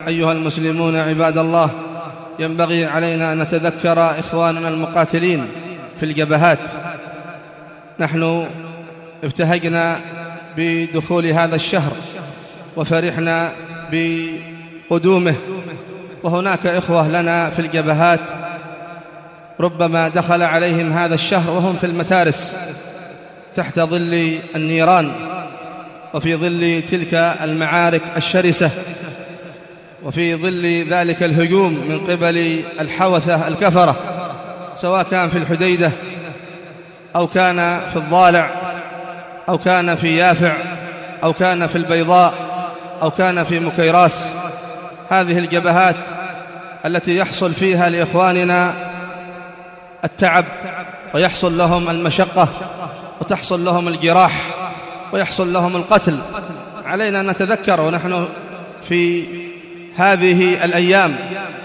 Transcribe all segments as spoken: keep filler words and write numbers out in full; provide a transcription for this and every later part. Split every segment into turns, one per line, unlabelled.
أيها المسلمون عباد الله، ينبغي علينا أن نتذكر إخواننا المقاتلين في الجبهات. نحن ابتهجنا بدخول هذا الشهر وفرحنا بقدومه، وهناك إخوة لنا في الجبهات ربما دخل عليهم هذا الشهر وهم في المتارس تحت ظل النيران وفي ظل تلك المعارك الشرسة وفي ظل ذلك الهجوم من قبل الحوثة الكفرة، سواء كان في الحديدة أو كان في الضالع أو كان في يافع أو كان في البيضاء أو كان في مكيراس. هذه الجبهات التي يحصل فيها لإخواننا التعب ويحصل لهم المشقة وتحصل لهم الجراح ويحصل لهم القتل، علينا أن نتذكر ونحن في هذه الأيام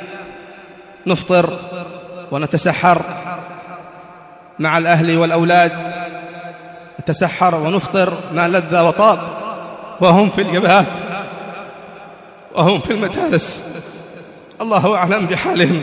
نفطر ونتسحر مع الأهل والأولاد، نتسحر ونفطر ما لذ وطاب وهم في الجبهات وهم في المتارس. الله أعلم بحالهم،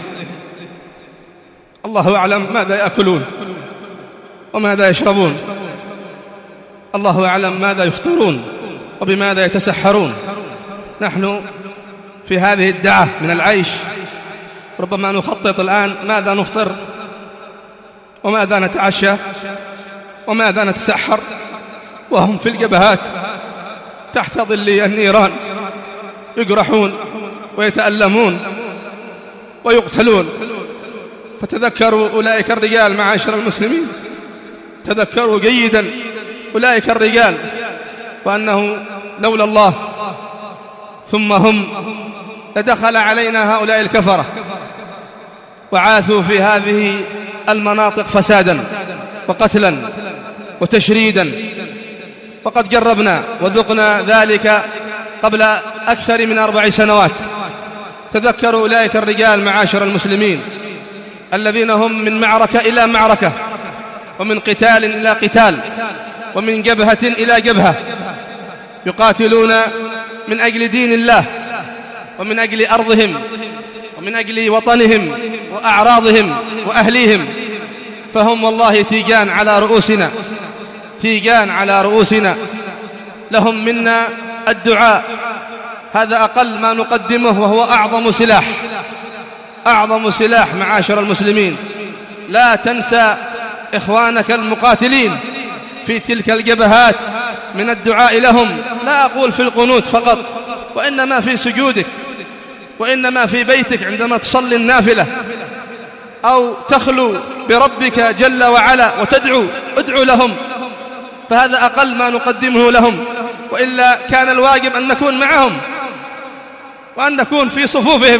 الله أعلم ماذا يأكلون وماذا يشربون، الله أعلم ماذا يفطرون وبماذا يتسحرون. نحن في هذه الدعة من العيش ربما نخطط الآن ماذا نفطر وماذا نتعشى وماذا نتسحر وهم في الجبهات تحت ظل النيران يجرحون ويتألمون ويقتلون. فتذكروا أولئك الرجال معاشر المسلمين، تذكروا جيدا أولئك الرجال وأنه لولا الله ثم هم لدخل علينا هؤلاء الكفرة وعاثوا في هذه المناطق فسادا وقتلا وتشريدا، وقد جربنا وذقنا ذلك قبل أكثر من أربع سنوات. تذكروا أولئك الرجال معاشر المسلمين الذين هم من معركة إلى معركة ومن قتال إلى قتال ومن جبهة إلى جبهة يقاتلون من أجل دين الله ومن أجل أرضهم ومن أجل وطنهم وأعراضهم وأهليهم. فهم والله تيجان على رؤوسنا، تيجان على رؤوسنا. لهم منا الدعاء، هذا أقل ما نقدمه وهو أعظم سلاح، أعظم سلاح معاشر المسلمين. لا تنسى إخوانك المقاتلين في تلك الجبهات من الدعاء لهم، لا أقول في القنوت فقط، وإنما في سجودك، وإنما في بيتك عندما تصلي النافلة أو تخلو بربك جل وعلا وتدعو، ادعو لهم، فهذا أقل ما نقدمه لهم. وإلا كان الواجب أن نكون معهم وأن نكون في صفوفهم،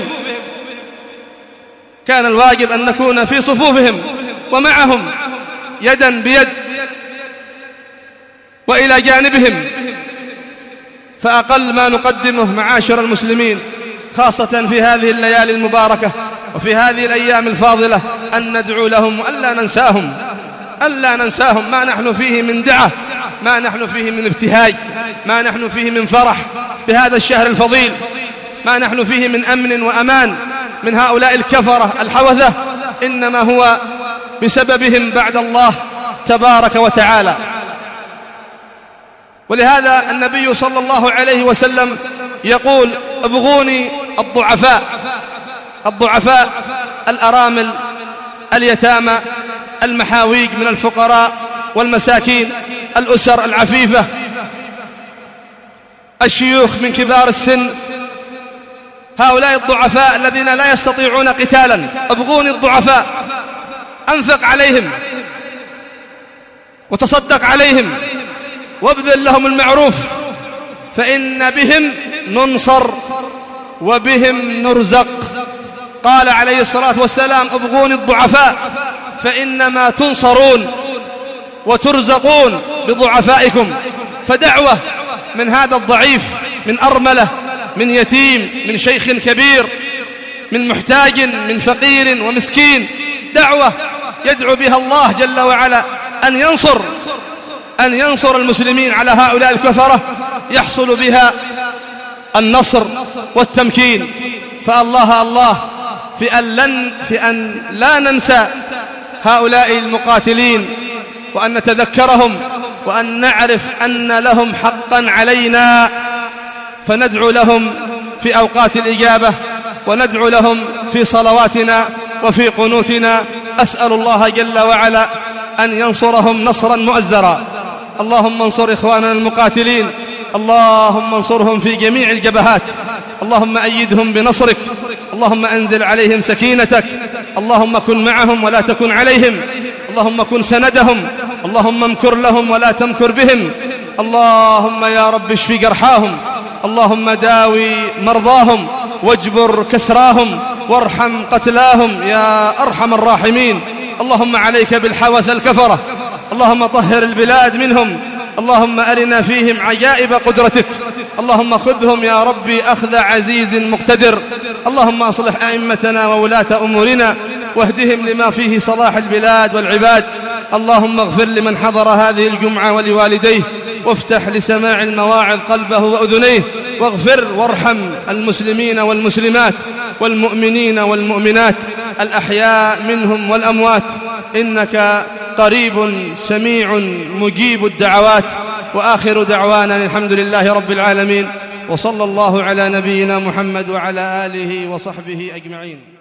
كان الواجب أن نكون في صفوفهم ومعهم يدا بيد وإلى جانبهم. فأقل ما نقدمه معاشر المسلمين خاصة في هذه الليالي المباركة وفي هذه الأيام الفاضلة أن ندعو لهم وألا ننساهم، ألا ننساهم. ما نحن فيه من دعة، ما نحن فيه من ابتهاج، ما نحن فيه من فرح بهذا الشهر الفضيل، ما نحن فيه من أمن وأمان من هؤلاء الكفرة الحوثة، إنما هو بسببهم بعد الله تبارك وتعالى. ولهذا النبي صلى الله عليه وسلم يقول: ابغوني الضعفاء، الضعفاء الأرامل اليتامى المحاويج من الفقراء والمساكين، الأسر العفيفة، الشيوخ من كبار السن، هؤلاء الضعفاء الذين لا يستطيعون قتالا. ابغوني الضعفاء، أنفق عليهم وتصدق عليهم وابذل لهم المعروف، فإن بهم ننصر وبهم نرزق. قال عليه الصلاة والسلام: ابغوني الضعفاء فإنما تنصرون وترزقون بضعفائكم. فدعوة من هذا الضعيف، من أرملة، من يتيم، من شيخ كبير، من محتاج، من فقير ومسكين، دعوة يدعو بها الله جل وعلا أن ينصر أن ينصر المسلمين على هؤلاء الكفرة، يحصل بها النصر والتمكين. فالله الله في أن, لن في أن لا ننسى هؤلاء المقاتلين، وأن نتذكرهم، وأن نعرف أن لهم حقا علينا، فندعو لهم في أوقات الإجابة، وندعو لهم في صلواتنا وفي قنوتنا. أسأل الله جل وعلا أن ينصرهم نصرا مؤزرا. اللهم انصر إخواننا المقاتلين، اللهم انصرهم في جميع الجبهات، اللهم أيدهم بنصرك، اللهم أنزل عليهم سكينتك، اللهم كن معهم ولا تكن عليهم، اللهم كن سندهم، اللهم امكر لهم ولا تمكر بهم. اللهم يا رب اشف جرحاهم، اللهم داوي مرضاهم، واجبر كسراهم، وارحم قتلاهم يا أرحم الراحمين. اللهم عليك بالحوث الكفرة، اللهم طهر البلاد منهم، اللهم أرنا فيهم عجائب قدرتك، اللهم خذهم يا ربي أخذ عزيز مقتدر. اللهم أصلح أئمتنا وولاة أمورنا، واهدهم لما فيه صلاح البلاد والعباد. اللهم اغفر لمن حضر هذه الجمعة ولوالديه، وافتح لسماع المواعظ قلبه وأذنيه، واغفر وارحم المسلمين والمسلمات والمؤمنين والمؤمنات الأحياء منهم والأموات، إنك قريب سميع مجيب الدعوات. وآخر دعوانا الحمد لله رب العالمين، وصلى الله على نبينا محمد وعلى آله وصحبه أجمعين.